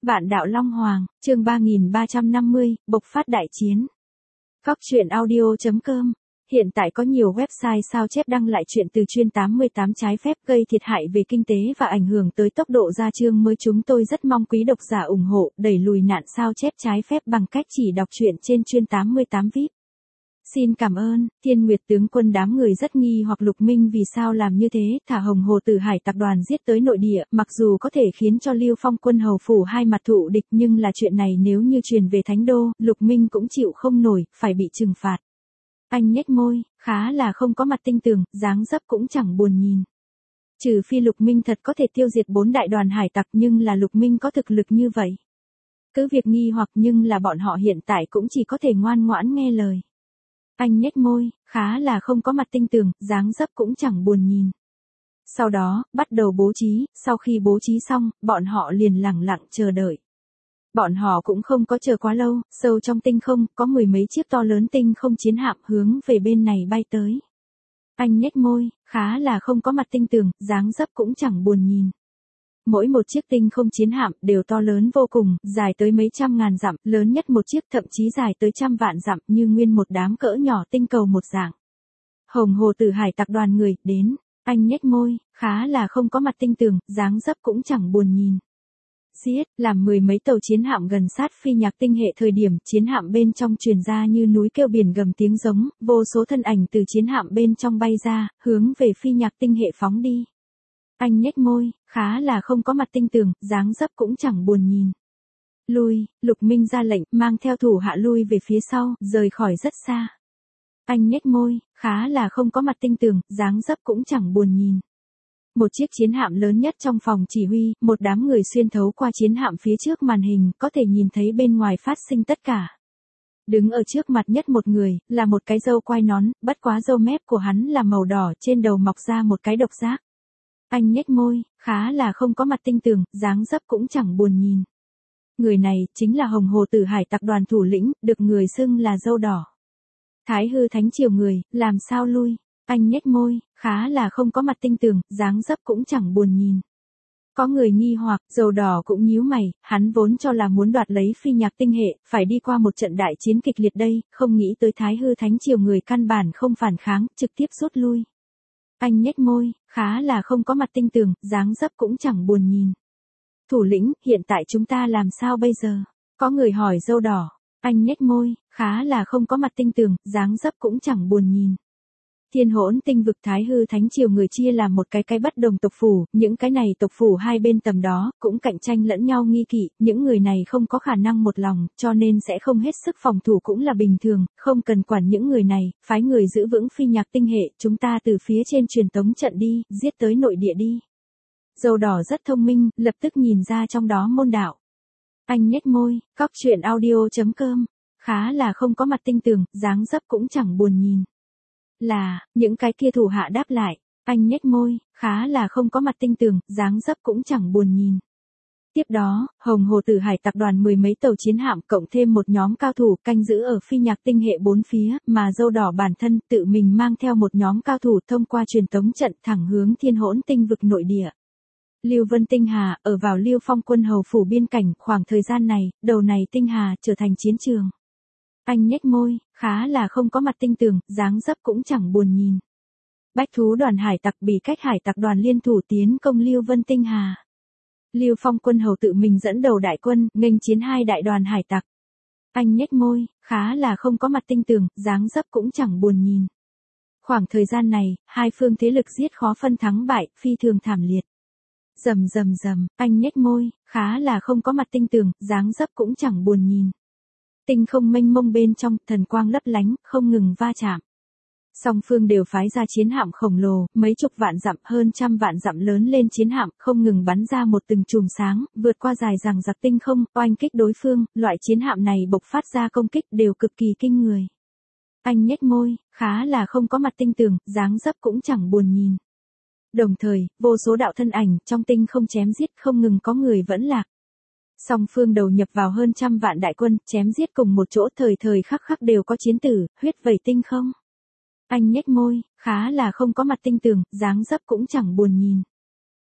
Vạn đạo Long Hoàng, chương 3350, bộc phát đại chiến. Góc truyện audio.com. Hiện tại có nhiều website sao chép đăng lại chuyện từ chuyên 88 trái phép gây thiệt hại về kinh tế và ảnh hưởng tới tốc độ ra chương mới. Chúng tôi rất mong quý độc giả ủng hộ, đẩy lùi nạn sao chép trái phép bằng cách chỉ đọc truyện trên chuyên 88 VIP. Xin cảm ơn. Thiên Nguyệt tướng quân đám người rất nghi hoặc Lục Minh vì sao làm như thế, thả Hồng Hồ Tử Hải tập đoàn giết tới nội địa, mặc dù có thể khiến cho Lưu Phong quân hầu phủ hai mặt thụ địch, nhưng là chuyện này nếu như truyền về Thánh Đô, Lục Minh cũng chịu không nổi, phải bị trừng phạt. Anh nhếch môi, khá là không có mặt tinh tường, dáng dấp cũng chẳng buồn nhìn. Trừ phi Lục Minh thật có thể tiêu diệt 4 đại đoàn hải tặc, nhưng là Lục Minh có thực lực như vậy. Cứ việc nghi hoặc nhưng là bọn họ hiện tại cũng chỉ có thể ngoan ngoãn nghe lời. Anh nhếch môi, khá là không có mặt tinh tường, dáng dấp cũng chẳng buồn nhìn. Sau đó, bắt đầu bố trí, sau khi bố trí xong, bọn họ liền lẳng lặng chờ đợi. Bọn họ cũng không có chờ quá lâu, sâu trong tinh không, có mười mấy chiếc to lớn tinh không chiến hạm hướng về bên này bay tới. Anh nhếch môi, khá là không có mặt tinh tường, dáng dấp cũng chẳng buồn nhìn. Mỗi một chiếc tinh không chiến hạm đều to lớn vô cùng, dài tới mấy trăm ngàn dặm, lớn nhất một chiếc thậm chí dài tới trăm vạn dặm, như nguyên một đám cỡ nhỏ tinh cầu một dạng. Hồng Hồ Tử Hải tập đoàn người, đến. Anh nhếch môi, khá là không có mặt tinh tường, dáng dấp cũng chẳng buồn nhìn. Giết, làm mười mấy tàu chiến hạm gần sát phi nhạc tinh hệ. Thời điểm chiến hạm bên trong truyền ra như núi kêu biển gầm tiếng giống, vô số thân ảnh từ chiến hạm bên trong bay ra, hướng về phi nhạc tinh hệ phóng đi. Anh nhếch môi, khá là không có mặt tinh tường, dáng dấp cũng chẳng buồn nhìn. Lui, Lục Minh ra lệnh, mang theo thủ hạ lui về phía sau, rời khỏi rất xa. Anh nhếch môi, khá là không có mặt tinh tường, dáng dấp cũng chẳng buồn nhìn. Một chiếc chiến hạm lớn nhất trong phòng chỉ huy, một đám người xuyên thấu qua chiến hạm phía trước màn hình, có thể nhìn thấy bên ngoài phát sinh tất cả. Đứng ở trước mặt nhất một người, là một cái râu quai nón, bất quá râu mép của hắn là màu đỏ, trên đầu mọc ra một cái độc giác. Anh nhếch môi, khá là không có mặt tinh tường, dáng dấp cũng chẳng buồn nhìn. Người này, chính là Hồng Hồ Tử Hải tập đoàn thủ lĩnh, được người xưng là râu đỏ. Thái hư thánh triều người, làm sao lui? Anh nhếch môi, khá là không có mặt tinh tường, dáng dấp cũng chẳng buồn nhìn. Có người nghi hoặc, râu đỏ cũng nhíu mày, hắn vốn cho là muốn đoạt lấy phi nhạc tinh hệ, phải đi qua một trận đại chiến kịch liệt đây, không nghĩ tới Thái hư thánh triều người căn bản không phản kháng, trực tiếp rút lui. Anh nhếch môi, khá là không có mặt tinh tường, dáng dấp cũng chẳng buồn nhìn. Thủ lĩnh, hiện tại chúng ta làm sao bây giờ? Có người hỏi râu đỏ. Anh nhếch môi, khá là không có mặt tinh tường, dáng dấp cũng chẳng buồn nhìn. Thiên Hỗn Tinh vực Thái hư thánh triều người chia làm một cái bất đồng tộc phủ, những cái này tộc phủ hai bên tầm đó, cũng cạnh tranh lẫn nhau nghi kỵ, những người này không có khả năng một lòng, cho nên sẽ không hết sức phòng thủ cũng là bình thường, không cần quản những người này, phái người giữ vững phi nhạc tinh hệ, chúng ta từ phía trên truyền tống trận đi, giết tới nội địa đi. Dầu đỏ rất thông minh, lập tức nhìn ra trong đó môn đạo. Anh nhếch môi, góc truyện audio.com, khá là không có mặt tinh tường, dáng dấp cũng chẳng buồn nhìn. Là, những cái kia thủ hạ đáp lại, anh nhếch môi, khá là không có mặt tinh tường, dáng dấp cũng chẳng buồn nhìn. Tiếp đó, Hồng Hồ Tử Hải tập đoàn mười mấy tàu chiến hạm cộng thêm một nhóm cao thủ canh giữ ở phi nhạc tinh hệ bốn phía, mà dâu đỏ bản thân tự mình mang theo một nhóm cao thủ thông qua truyền tống trận thẳng hướng Thiên Hỗn Tinh vực nội địa. Lưu Vân Tinh Hà, ở vào Lưu Phong quân hầu phủ biên cảnh, khoảng thời gian này, đầu này Tinh Hà trở thành chiến trường. Anh nhếch môi, khá là không có mặt tinh tường, dáng dấp cũng chẳng buồn nhìn. Bách thú đoàn hải tặc bị cách hải tặc đoàn liên thủ tiến công Lưu Vân Tinh Hà. Lưu Phong quân hầu tự mình dẫn đầu đại quân, nghênh chiến hai đại đoàn hải tặc. Anh nhếch môi, khá là không có mặt tinh tường, dáng dấp cũng chẳng buồn nhìn. Khoảng thời gian này, hai phương thế lực giết khó phân thắng bại, phi thường thảm liệt. Rầm rầm rầm, anh nhếch môi, khá là không có mặt tinh tường, dáng dấp cũng chẳng buồn nhìn. Tinh không mênh mông bên trong, thần quang lấp lánh, không ngừng va chạm. Song phương đều phái ra chiến hạm khổng lồ, mấy chục vạn dặm, hơn trăm vạn dặm lớn lên chiến hạm, không ngừng bắn ra một từng chùm sáng, vượt qua dài dằng dặc tinh không, oanh kích đối phương, loại chiến hạm này bộc phát ra công kích đều cực kỳ kinh người. Anh nhếch môi, khá là không có mặt tinh tường, dáng dấp cũng chẳng buồn nhìn. Đồng thời, vô số đạo thân ảnh, trong tinh không chém giết không ngừng có người vẫn lạc. Song phương đầu nhập vào hơn trăm vạn đại quân, chém giết cùng một chỗ thời thời khắc khắc đều có chiến tử, huyết vẩy tinh không. Anh nhếch môi, khá là không có mặt tinh tường, dáng dấp cũng chẳng buồn nhìn.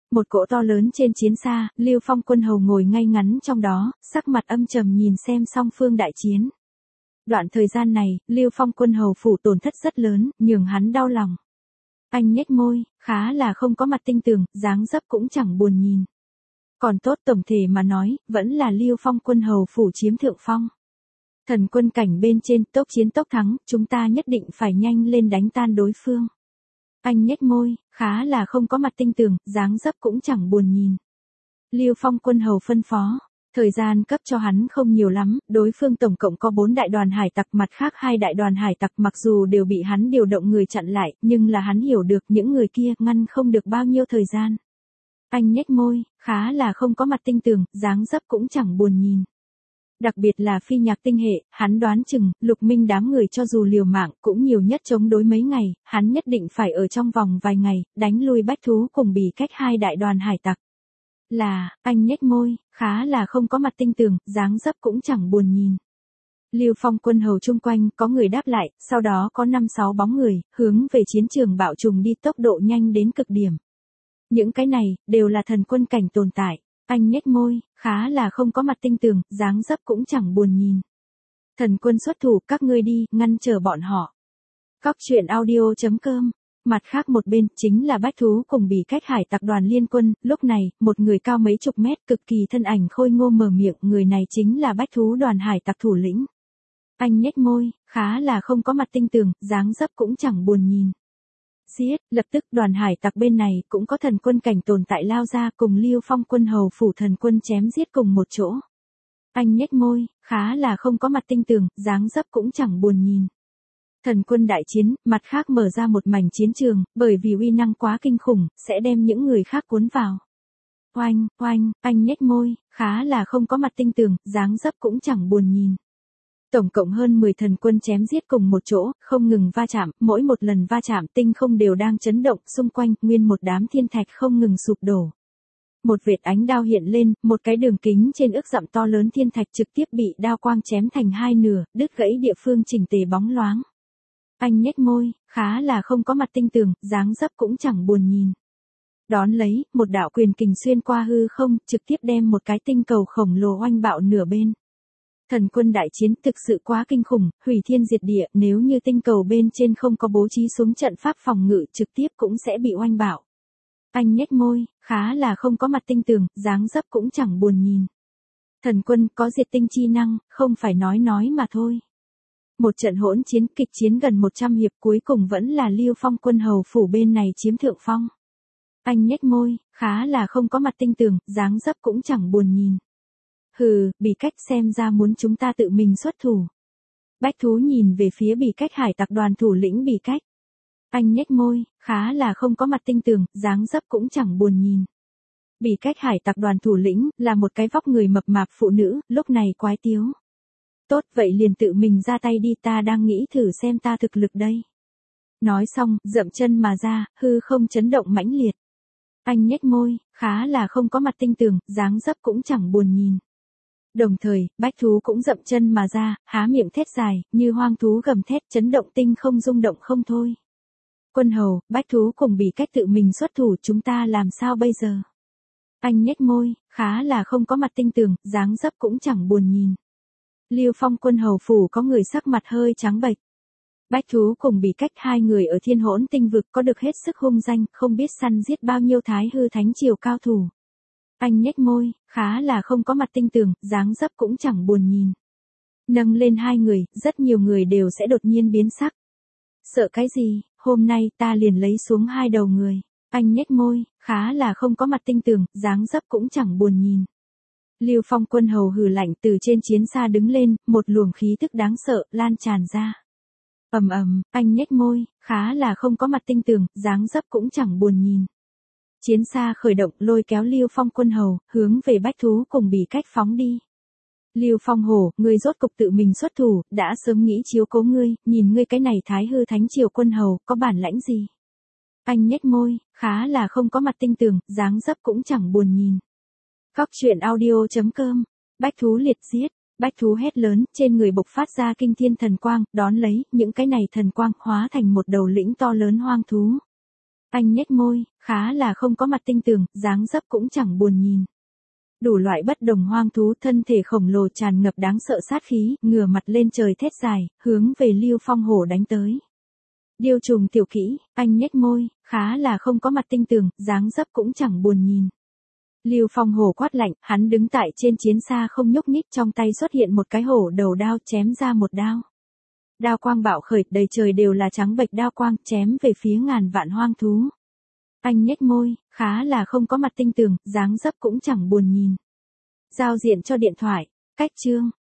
Một cỗ to lớn trên chiến xa, Lưu Phong quân hầu ngồi ngay ngắn trong đó, sắc mặt âm trầm nhìn xem song phương đại chiến. Đoạn thời gian này, Lưu Phong quân hầu phủ tổn thất rất lớn, nhường hắn đau lòng. Anh nhếch môi, khá là không có mặt tinh tường, dáng dấp cũng chẳng buồn nhìn. Còn tốt tổng thể mà nói, vẫn là Lưu Phong quân hầu phủ chiếm thượng phong. Thần quân cảnh bên trên, tốc chiến tốc thắng, chúng ta nhất định phải nhanh lên đánh tan đối phương. Anh nhếch môi, khá là không có mặt tinh tường, dáng dấp cũng chẳng buồn nhìn. Lưu Phong quân hầu phân phó, thời gian cấp cho hắn không nhiều lắm, đối phương tổng cộng có 4 đại đoàn hải tặc, mặt khác 2 đại đoàn hải tặc mặc dù đều bị hắn điều động người chặn lại, nhưng là hắn hiểu được những người kia ngăn không được bao nhiêu thời gian. Anh nhếch môi, khá là không có mặt tinh tường, dáng dấp cũng chẳng buồn nhìn. Đặc biệt là phi nhạc tinh hệ, hắn đoán chừng, Lục Minh đám người cho dù liều mạng cũng nhiều nhất chống đối mấy ngày, hắn nhất định phải ở trong vòng vài ngày, đánh lui bách thú cùng bỉ cách 2 đại đoàn hải tặc. Anh nhếch môi, khá là không có mặt tinh tường, dáng dấp cũng chẳng buồn nhìn. Lưu Phong quân hầu chung quanh có người đáp lại, sau đó có 5-6 bóng người, hướng về chiến trường bạo trùng đi tốc độ nhanh đến cực điểm. Những cái này, đều là thần quân cảnh tồn tại. Anh nhếch môi, khá là không có mặt tinh tường, dáng dấp cũng chẳng buồn nhìn. Thần quân xuất thủ, các ngươi đi, ngăn trở bọn họ. Cóc truyện audio.com. Mặt khác một bên, chính là bách thú cùng bỉ cách hải tặc đoàn liên quân, lúc này, một người cao mấy chục mét, cực kỳ thân ảnh khôi ngô mở miệng, người này chính là bách thú đoàn hải tặc thủ lĩnh. Anh nhếch môi, khá là không có mặt tinh tường, dáng dấp cũng chẳng buồn nhìn. Giết, lập tức đoàn hải tặc bên này cũng có thần quân cảnh tồn tại lao ra cùng Lưu Phong quân hầu phủ thần quân chém giết cùng một chỗ. Anh nhếch môi, khá là không có mặt tinh tường, dáng dấp cũng chẳng buồn nhìn. Thần quân đại chiến, mặt khác mở ra một mảnh chiến trường, bởi vì uy năng quá kinh khủng, sẽ đem những người khác cuốn vào. Oanh, oanh, anh nhếch môi, khá là không có mặt tinh tường, dáng dấp cũng chẳng buồn nhìn. Tổng cộng hơn 10 thần quân chém giết cùng một chỗ, không ngừng va chạm, mỗi một lần va chạm tinh không đều đang chấn động, xung quanh, nguyên một đám thiên thạch không ngừng sụp đổ. Một vệt ánh đao hiện lên, một cái đường kính trên ức dặm to lớn thiên thạch trực tiếp bị đao quang chém thành hai nửa, đứt gãy địa phương chỉnh tề bóng loáng. Anh nhếch môi, khá là không có mặt tinh tường, dáng dấp cũng chẳng buồn nhìn. Đón lấy, một đạo quyền kình xuyên qua hư không, trực tiếp đem một cái tinh cầu khổng lồ oanh bạo nửa bên. Thần quân đại chiến thực sự quá kinh khủng, hủy thiên diệt địa, nếu như tinh cầu bên trên không có bố trí xuống trận pháp phòng ngự trực tiếp cũng sẽ bị oanh bạo. Anh nhếch môi, khá là không có mặt tinh tường, dáng dấp cũng chẳng buồn nhìn. Thần quân có diệt tinh chi năng, không phải nói mà thôi. Một trận hỗn chiến kịch chiến gần 100 hiệp cuối cùng vẫn là Lưu Phong quân hầu phủ bên này chiếm thượng phong. Anh nhếch môi, khá là không có mặt tinh tường, dáng dấp cũng chẳng buồn nhìn. Hừ, bỉ cách xem ra muốn chúng ta tự mình xuất thủ. Bách thú nhìn về phía bỉ cách hải tặc đoàn thủ lĩnh bỉ cách. Anh nhếch môi, khá là không có mặt tinh tường, dáng dấp cũng chẳng buồn nhìn. Bỉ cách hải tặc đoàn thủ lĩnh, là một cái vóc người mập mạp phụ nữ, lúc này quái tiếu. Tốt vậy liền tự mình ra tay đi, ta đang nghĩ thử xem ta thực lực đây. Nói xong, dậm chân mà ra, hư không chấn động mãnh liệt. Anh nhếch môi, khá là không có mặt tinh tường, dáng dấp cũng chẳng buồn nhìn. Đồng thời, bách thú cũng dậm chân mà ra, há miệng thét dài, như hoang thú gầm thét chấn động tinh không rung động không thôi. Quân hầu, bách thú cùng bỉ cách tự mình xuất thủ, chúng ta làm sao bây giờ? Anh nhếch môi, khá là không có mặt tinh tường, dáng dấp cũng chẳng buồn nhìn. Lưu Phong quân hầu phủ có người sắc mặt hơi trắng bệch. Bách thú cùng bỉ cách hai người ở thiên hỗn tinh vực có được hết sức hung danh, không biết săn giết bao nhiêu thái hư thánh triều cao thủ. Anh nhếch môi, khá là không có mặt tinh tường, dáng dấp cũng chẳng buồn nhìn. Nâng lên hai người, rất nhiều người đều sẽ đột nhiên biến sắc. Sợ cái gì, hôm nay ta liền lấy xuống hai đầu người. Anh nhếch môi, khá là không có mặt tinh tường, dáng dấp cũng chẳng buồn nhìn. Lưu Phong quân hầu hừ lạnh từ trên chiến xa đứng lên, một luồng khí tức đáng sợ lan tràn ra. Ầm ầm, anh nhếch môi, khá là không có mặt tinh tường, dáng dấp cũng chẳng buồn nhìn. Chiến xa khởi động lôi kéo Lưu Phong quân hầu, hướng về bách thú cùng bỉ cách phóng đi. Lưu Phong hổ, ngươi rốt cục tự mình xuất thủ, đã sớm nghĩ chiếu cố ngươi, nhìn ngươi cái này thái hư thánh triều quân hầu, có bản lãnh gì? Anh nhếch môi, khá là không có mặt tinh tường, dáng dấp cũng chẳng buồn nhìn. Cóc truyện audio.com, bách thú liệt giết, bách thú hét lớn, trên người bộc phát ra kinh thiên thần quang, đón lấy, những cái này thần quang hóa thành một đầu lĩnh to lớn hoang thú. Anh nhếch môi, khá là không có mặt tinh tường, dáng dấp cũng chẳng buồn nhìn. Đủ loại bất đồng hoang thú, thân thể khổng lồ tràn ngập đáng sợ sát khí, ngửa mặt lên trời thét dài, hướng về Lưu Phong Hổ đánh tới. Điêu trùng tiểu kỹ, anh nhếch môi, khá là không có mặt tinh tường, dáng dấp cũng chẳng buồn nhìn. Lưu Phong Hổ quát lạnh, hắn đứng tại trên chiến xa không nhúc nhích, trong tay xuất hiện một cái hổ đầu đao, chém ra một đao. Đao quang bạo khởi, đầy trời đều là trắng bệch đao quang, chém về phía ngàn vạn hoang thú. Anh nhếch môi, khá là không có mặt tinh tường, dáng dấp cũng chẳng buồn nhìn. Giao diện cho điện thoại, cách chương.